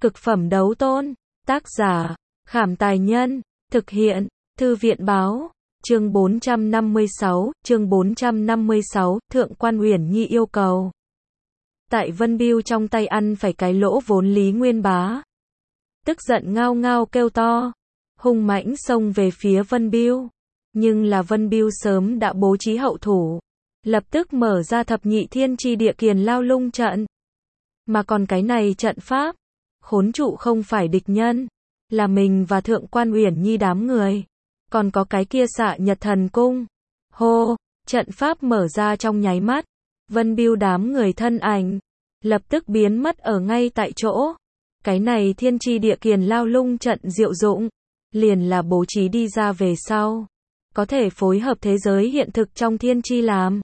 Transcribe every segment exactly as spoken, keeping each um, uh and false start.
Cực phẩm đấu tôn. Tác giả, Khảm Tài Nhân. Thực hiện, Thư viện Báo. Chương bốn trăm năm mươi sáu, chương bốn trăm năm mươi sáu, Thượng quan Uyển Nhi yêu cầu. Tại Vân Bưu trong tay ăn phải cái lỗ vốn Lý Nguyên Bá. Tức giận ngao ngao kêu to, hung mãnh xông về phía Vân Bưu. Nhưng là Vân Bưu sớm đã bố trí hậu thủ, lập tức mở ra thập nhị thiên chi địa kiền lao lung trận. Mà còn cái này trận pháp, khốn trụ không phải địch nhân, là mình và Thượng quan Uyển Nhi đám người. Còn có cái kia Xạ Nhật Thần Cung. Hô, trận pháp mở ra trong nháy mắt, Vân Bưu đám người thân ảnh lập tức biến mất ở ngay tại chỗ. Cái này thiên chi địa kiền lao lung trận diệu dụng, liền là bố trí đi ra về sau, có thể phối hợp thế giới hiện thực trong thiên chi làm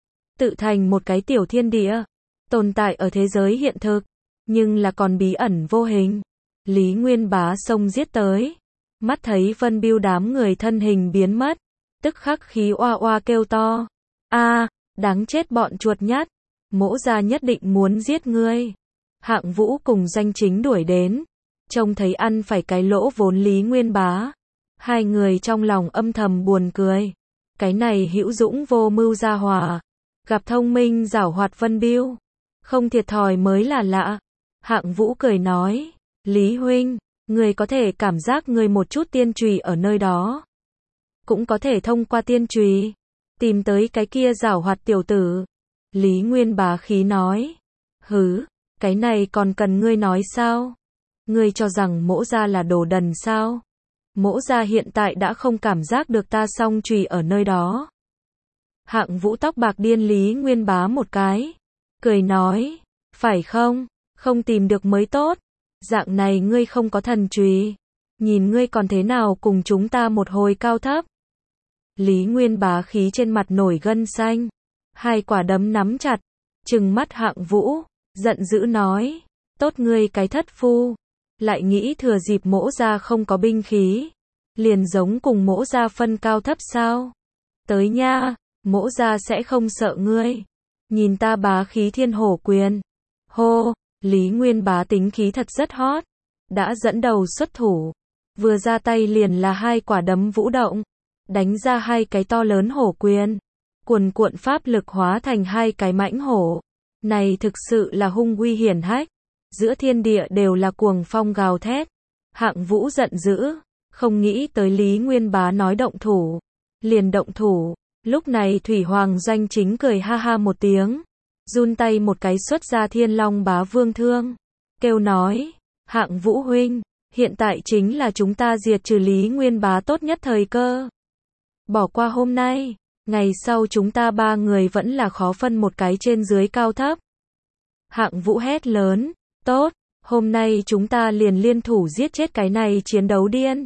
tự thành một cái tiểu thiên địa, tồn tại ở thế giới hiện thực, nhưng là còn bí ẩn vô hình. Lý Nguyên Bá xông giết tới, mắt thấy Vân Bưu đám người thân hình biến mất, tức khắc khí oa oa kêu to, a, đáng chết bọn chuột nhắt, mỗ gia nhất định muốn giết ngươi. Hạng Vũ cùng Doanh Chính đuổi đến, trông thấy ăn phải cái lỗ vốn Lý Nguyên Bá, hai người trong lòng âm thầm buồn cười. Cái này hữu dũng vô mưu gia hỏa, gặp thông minh giảo hoạt Vân Bưu, không thiệt thòi mới là lạ. Hạng Vũ cười nói, Lý huynh, người có thể cảm giác người một chút tiên trùy ở nơi đó, cũng có thể thông qua tiên trùy tìm tới cái kia giảo hoạt tiểu tử. Lý Nguyên Bá khí nói, hứ, cái này còn cần ngươi nói sao? Ngươi cho rằng mỗ gia là đồ đần sao? Mỗ gia hiện tại đã không cảm giác được ta song chùy ở nơi đó. Hạng Vũ tóc bạc điên Lý Nguyên Bá một cái, cười nói, phải không? Không tìm được mới tốt. Dạng này ngươi không có thần chùy, nhìn ngươi còn thế nào cùng chúng ta một hồi cao thấp. Lý Nguyên Bá khí trên mặt nổi gân xanh, hai quả đấm nắm chặt, trừng mắt Hạng Vũ, giận dữ nói, tốt ngươi cái thất phu, lại nghĩ thừa dịp mỗ gia không có binh khí, liền giống cùng mỗ gia phân cao thấp sao? Tới nha, mỗ gia sẽ không sợ ngươi, nhìn ta bá khí thiên hổ quyền. Hô, Lý Nguyên Bá tính khí thật rất hot, đã dẫn đầu xuất thủ, vừa ra tay liền là hai quả đấm vũ động, đánh ra hai cái to lớn hổ quyền, cuồn cuộn pháp lực hóa thành hai cái mãnh hổ. Này thực sự là hung uy hiển hách, giữa thiên địa đều là cuồng phong gào thét. Hạng Vũ giận dữ, không nghĩ tới Lý Nguyên Bá nói động thủ, liền động thủ. Lúc này Thủy Hoàng Doanh Chính cười ha ha một tiếng, run tay một cái xuất ra Thiên Long Bá Vương thương, kêu nói, Hạng Vũ huynh, hiện tại chính là chúng ta diệt trừ Lý Nguyên Bá tốt nhất thời cơ. Bỏ qua hôm nay, ngày sau chúng ta ba người vẫn là khó phân một cái trên dưới cao thấp. Hạng Vũ hét lớn, tốt, hôm nay chúng ta liền liên thủ giết chết cái này chiến đấu điên.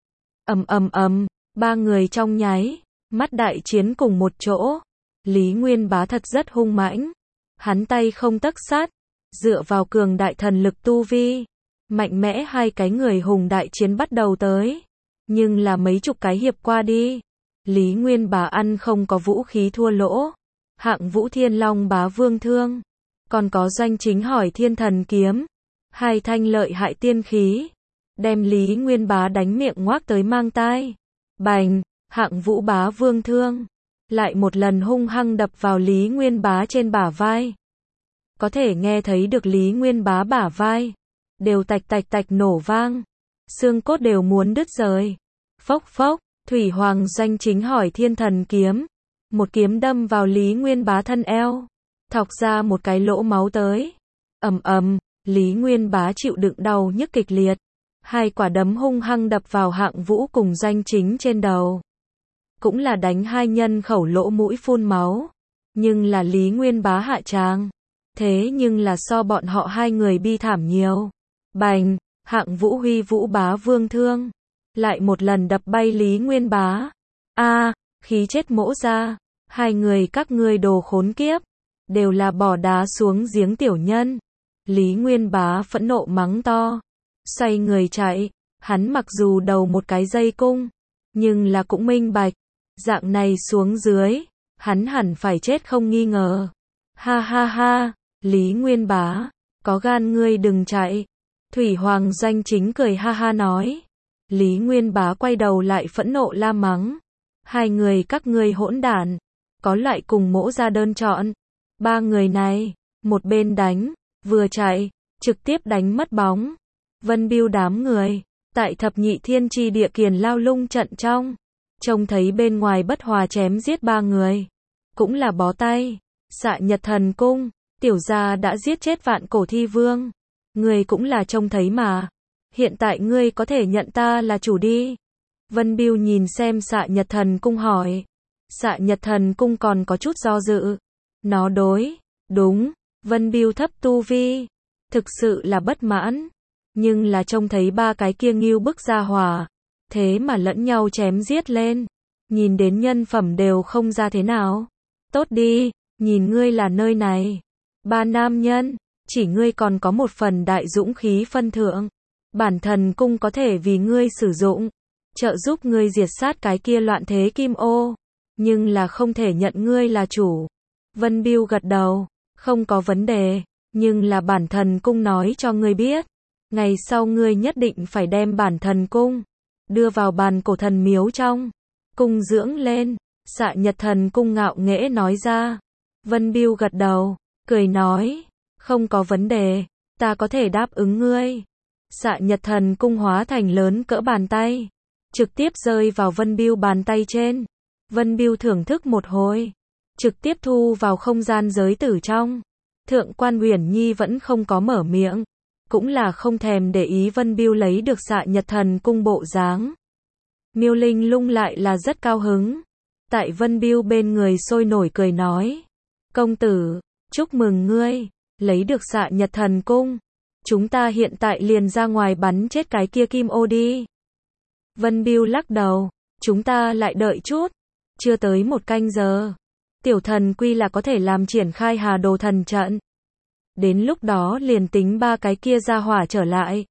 Ầm ầm ầm, ba người trong nháy mắt đại chiến cùng một chỗ. Lý Nguyên Bá thật rất hung mãnh, hắn tay không tấc sắt, dựa vào cường đại thần lực tu vi, mạnh mẽ hai cái người hùng đại chiến bắt đầu tới. Nhưng là mấy chục cái hiệp qua đi, Lý Nguyên Bá ăn không có vũ khí thua lỗ. Hạng Vũ Thiên Long Bá Vương thương, còn có Doanh Chính hỏi Thiên Thần kiếm, hai thanh lợi hại tiên khí, đem Lý Nguyên Bá đánh miệng ngoác tới mang tai. Bành, Hạng Vũ Bá Vương thương lại một lần hung hăng đập vào Lý Nguyên Bá trên bả vai. Có thể nghe thấy được Lý Nguyên Bá bả vai đều tạch tạch tạch nổ vang, xương cốt đều muốn đứt rời. Phốc phốc, Thủy Hoàng Doanh Chính hỏi Thiên Thần kiếm, một kiếm đâm vào Lý Nguyên Bá thân eo, thọc ra một cái lỗ máu tới. Ầm ầm, Lý Nguyên Bá chịu đựng đau nhức kịch liệt, hai quả đấm hung hăng đập vào Hạng Vũ cùng Doanh Chính trên đầu, cũng là đánh hai nhân khẩu lỗ mũi phun máu. Nhưng là Lý Nguyên Bá hạ tràng, thế nhưng là so bọn họ hai người bi thảm nhiều. Bành, Hạng Vũ Huy Vũ Bá Vương thương lại một lần đập bay Lý Nguyên Bá. A, khí chết mỗ ra, hai người các ngươi đồ khốn kiếp, đều là bỏ đá xuống giếng tiểu nhân. Lý Nguyên Bá phẫn nộ mắng to, xoay người chạy. Hắn mặc dù đầu một cái dây cung, nhưng là cũng minh bạch, dạng này xuống dưới, hắn hẳn phải chết không nghi ngờ. Ha ha ha, Lý Nguyên Bá, có gan ngươi đừng chạy. Thủy Hoàng Doanh Chính cười ha ha nói. Lý Nguyên Bá quay đầu lại phẫn nộ la mắng. Hai người các ngươi hỗn đản, có loại cùng mỗ ra đơn chọn. Ba người này, một bên đánh, vừa chạy, trực tiếp đánh mất bóng. Vân Biêu đám người, tại thập nhị thiên chi địa kiền lao lung trận trong, trông thấy bên ngoài bất hòa chém giết ba người. Cũng là bó tay, Xạ Nhật Thần Cung, tiểu gia đã giết chết Vạn Cổ Thi Vương. Ngươi cũng là trông thấy mà. Hiện tại ngươi có thể nhận ta là chủ đi. Vân Biêu nhìn xem Xạ Nhật Thần Cung hỏi. Xạ Nhật Thần Cung còn có chút do dự. Nó đối, đúng, Vân Biêu thấp tu vi, thực sự là bất mãn. Nhưng là trông thấy ba cái kia ngưu bức ra hỏa, thế mà lẫn nhau chém giết lên. Nhìn đến nhân phẩm đều không ra thế nào. Tốt đi, nhìn ngươi là nơi này. Ba nam nhân, chỉ ngươi còn có một phần đại dũng khí phân thượng. Bản thần cung có thể vì ngươi sử dụng, trợ giúp ngươi diệt sát cái kia loạn thế kim ô. Nhưng là không thể nhận ngươi là chủ. Vân Biêu gật đầu, không có vấn đề. Nhưng là bản thần cung nói cho ngươi biết. Ngày sau ngươi nhất định phải đem bản thần cung đưa vào bàn cổ thần miếu trong cung dưỡng lên. Xạ Nhật Thần Cung ngạo nghễ nói ra. Vân Biêu gật đầu, cười nói, không có vấn đề, ta có thể đáp ứng ngươi. Xạ Nhật Thần Cung hóa thành lớn cỡ bàn tay, trực tiếp rơi vào Vân Biêu bàn tay trên. Vân Biêu thưởng thức một hồi, trực tiếp thu vào không gian giới tử trong. Thượng quan Uyển Nhi vẫn không có mở miệng, cũng là không thèm để ý Vân Biêu lấy được Xạ Nhật Thần Cung bộ dáng. Miêu Linh Lung lại là rất cao hứng. Tại Vân Biêu bên người sôi nổi cười nói. Công tử, chúc mừng ngươi, lấy được Xạ Nhật Thần Cung. Chúng ta hiện tại liền ra ngoài bắn chết cái kia kim ô đi. Vân Biêu lắc đầu, chúng ta lại đợi chút. Chưa tới một canh giờ. Tiểu thần quy là có thể làm triển khai Hà Đồ thần trận. Đến lúc đó liền tính ba cái kia ra hỏa trở lại.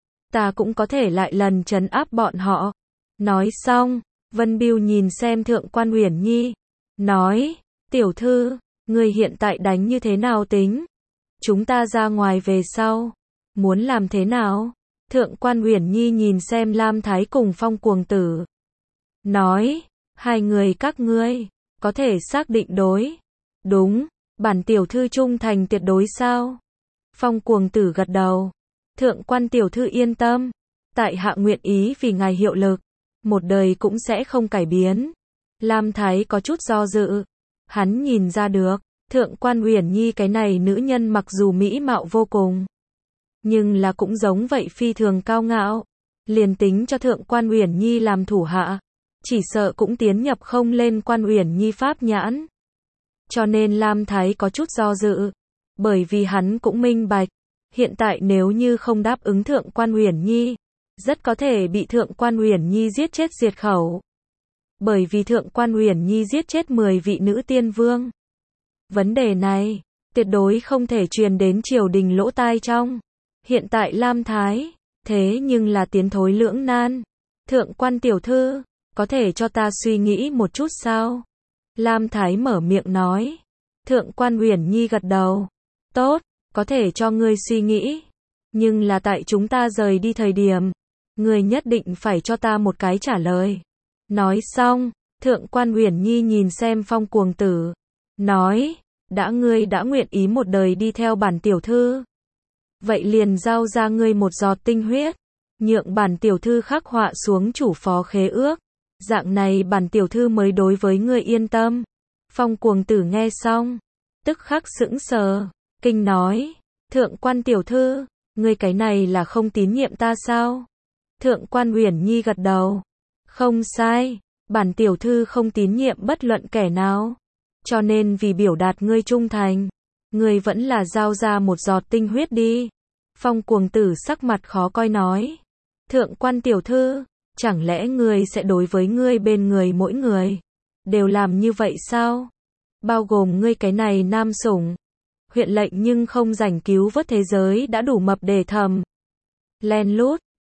Ta cũng có thể lại lần trấn áp bọn họ. Nói xong, Vân Biêu nhìn xem Thượng quan Uyển Nhi, nói, tiểu thư, người hiện tại đánh như thế nào tính? Chúng ta ra ngoài về sau, muốn làm thế nào? Thượng quan Uyển Nhi nhìn xem Lam Thái cùng Phong Cuồng Tử, nói, hai người các ngươi, có thể xác định đối. Đúng, bản tiểu thư trung thành tuyệt đối sao? Phong Cuồng Tử gật đầu. Thượng quan tiểu thư yên tâm, tại hạ nguyện ý vì ngài hiệu lực. Một đời cũng sẽ không cải biến. Lam Thái có chút do dự. Hắn nhìn ra được, Thượng quan Uyển Nhi cái này nữ nhân mặc dù mỹ mạo vô cùng, nhưng là cũng giống vậy phi thường cao ngạo. Liền tính cho Thượng quan Uyển Nhi làm thủ hạ, chỉ sợ cũng tiến nhập không lên quan Uyển Nhi pháp nhãn. Cho nên Lam Thái có chút do dự. Bởi vì hắn cũng minh bạch, hiện tại nếu như không đáp ứng Thượng quan Uyển Nhi, rất có thể bị Thượng quan Uyển Nhi giết chết diệt khẩu. Bởi vì Thượng quan Uyển Nhi giết chết mười vị nữ tiên vương. Vấn đề này, tuyệt đối không thể truyền đến triều đình lỗ tai trong. Hiện tại Lam Thái, thế nhưng là tiến thối lưỡng nan. Thượng quan tiểu thư, có thể cho ta suy nghĩ một chút sao? Lam Thái mở miệng nói. Thượng quan Uyển Nhi gật đầu. Tốt, có thể cho ngươi suy nghĩ. Nhưng là tại chúng ta rời đi thời điểm, ngươi nhất định phải cho ta một cái trả lời. Nói xong, Thượng quan Uyển Nhi nhìn xem Phong Cuồng Tử, nói, đã ngươi đã nguyện ý một đời đi theo bản tiểu thư, vậy liền giao ra ngươi một giọt tinh huyết, nhượng bản tiểu thư khắc họa xuống chủ phó khế ước, dạng này bản tiểu thư mới đối với ngươi yên tâm. Phong Cuồng Tử nghe xong, tức khắc sững sờ, kinh nói, Thượng quan tiểu thư, ngươi cái này là không tín nhiệm ta sao? Thượng quan Uyển Nhi gật đầu. Không sai, bản tiểu thư không tín nhiệm bất luận kẻ nào. Cho nên vì biểu đạt ngươi trung thành, ngươi vẫn là giao ra một giọt tinh huyết đi. Phong Cuồng Tử sắc mặt khó coi nói. Thượng quan tiểu thư, chẳng lẽ ngươi sẽ đối với ngươi bên người mỗi người đều làm như vậy sao? Bao gồm ngươi cái này nam sủng. Huyện lệnh nhưng không rảnh cứu vớt thế giới đã đủ mập để thầm. Len lút,